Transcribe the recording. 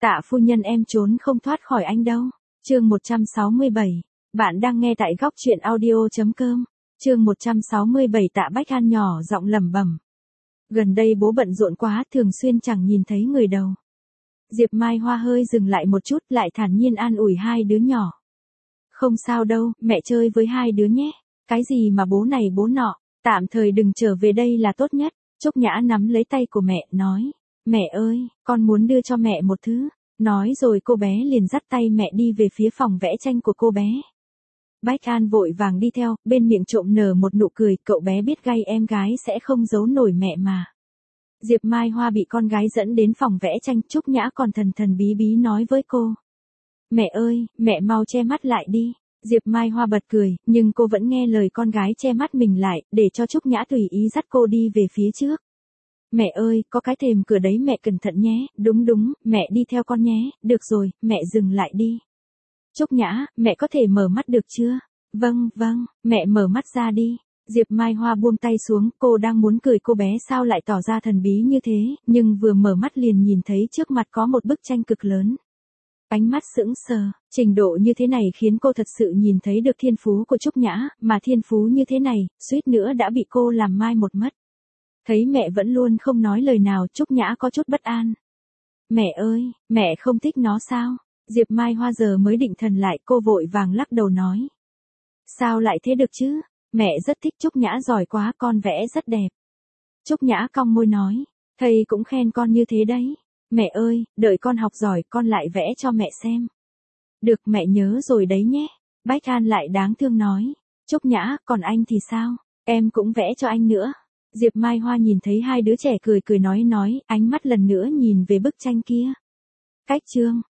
Tạ phu nhân em trốn không thoát khỏi anh đâu. Chương 167. Bạn đang nghe tại góc truyện audio.com. Chương 167 Tạ Bách An nhỏ giọng lẩm bẩm. Gần đây bố bận rộn quá, thường xuyên chẳng nhìn thấy người đâu. Diệp Mai Hoa hơi dừng lại một chút, lại thản nhiên an ủi hai đứa nhỏ. Không sao đâu, mẹ chơi với hai đứa nhé. Cái gì mà bố này bố nọ, tạm thời đừng trở về đây là tốt nhất. Trúc Nhã nắm lấy tay của mẹ, nói. Mẹ ơi, con muốn đưa cho mẹ một thứ. Nói rồi cô bé liền dắt tay mẹ đi về phía phòng vẽ tranh của cô bé. Bách An vội vàng đi theo, bên miệng trộm nở một nụ cười, cậu bé biết gay em gái sẽ không giấu nổi mẹ mà. Diệp Mai Hoa bị con gái dẫn đến phòng vẽ tranh, Trúc Nhã còn thần thần bí bí nói với cô. Mẹ ơi, mẹ mau che mắt lại đi. Diệp Mai Hoa bật cười, nhưng cô vẫn nghe lời con gái che mắt mình lại, để cho Trúc Nhã tùy ý dắt cô đi về phía trước. Mẹ ơi, có cái thềm cửa đấy, mẹ cẩn thận nhé. Đúng, mẹ đi theo con nhé. Được rồi, mẹ dừng lại đi. Trúc Nhã, mẹ có thể mở mắt được chưa? Vâng, mẹ mở mắt ra đi. Diệp Mai Hoa buông tay xuống, cô đang muốn cười cô bé sao lại tỏ ra thần bí như thế, nhưng vừa mở mắt liền nhìn thấy trước mặt có một bức tranh cực lớn. Ánh mắt sững sờ, trình độ như thế này khiến cô thật sự nhìn thấy được thiên phú của Trúc Nhã, mà thiên phú như thế này, suýt nữa đã bị cô làm mai một mất. Thấy mẹ vẫn luôn không nói lời nào, Trúc Nhã có chút bất an. Mẹ ơi, mẹ không thích nó sao? Diệp Mai Hoa giờ mới định thần lại, cô vội vàng lắc đầu nói. Sao lại thế được chứ? Mẹ rất thích Trúc Nhã giỏi quá, con vẽ rất đẹp. Trúc Nhã cong môi nói, thầy cũng khen con như thế đấy. Mẹ ơi, đợi con học giỏi con lại vẽ cho mẹ xem. Được, mẹ nhớ rồi đấy nhé. Bách An lại đáng thương nói. Trúc Nhã, còn anh thì sao? Em cũng vẽ cho anh nữa. Diệp Mai Hoa nhìn thấy hai đứa trẻ cười nói, ánh mắt lần nữa nhìn về bức tranh kia. Cách chương.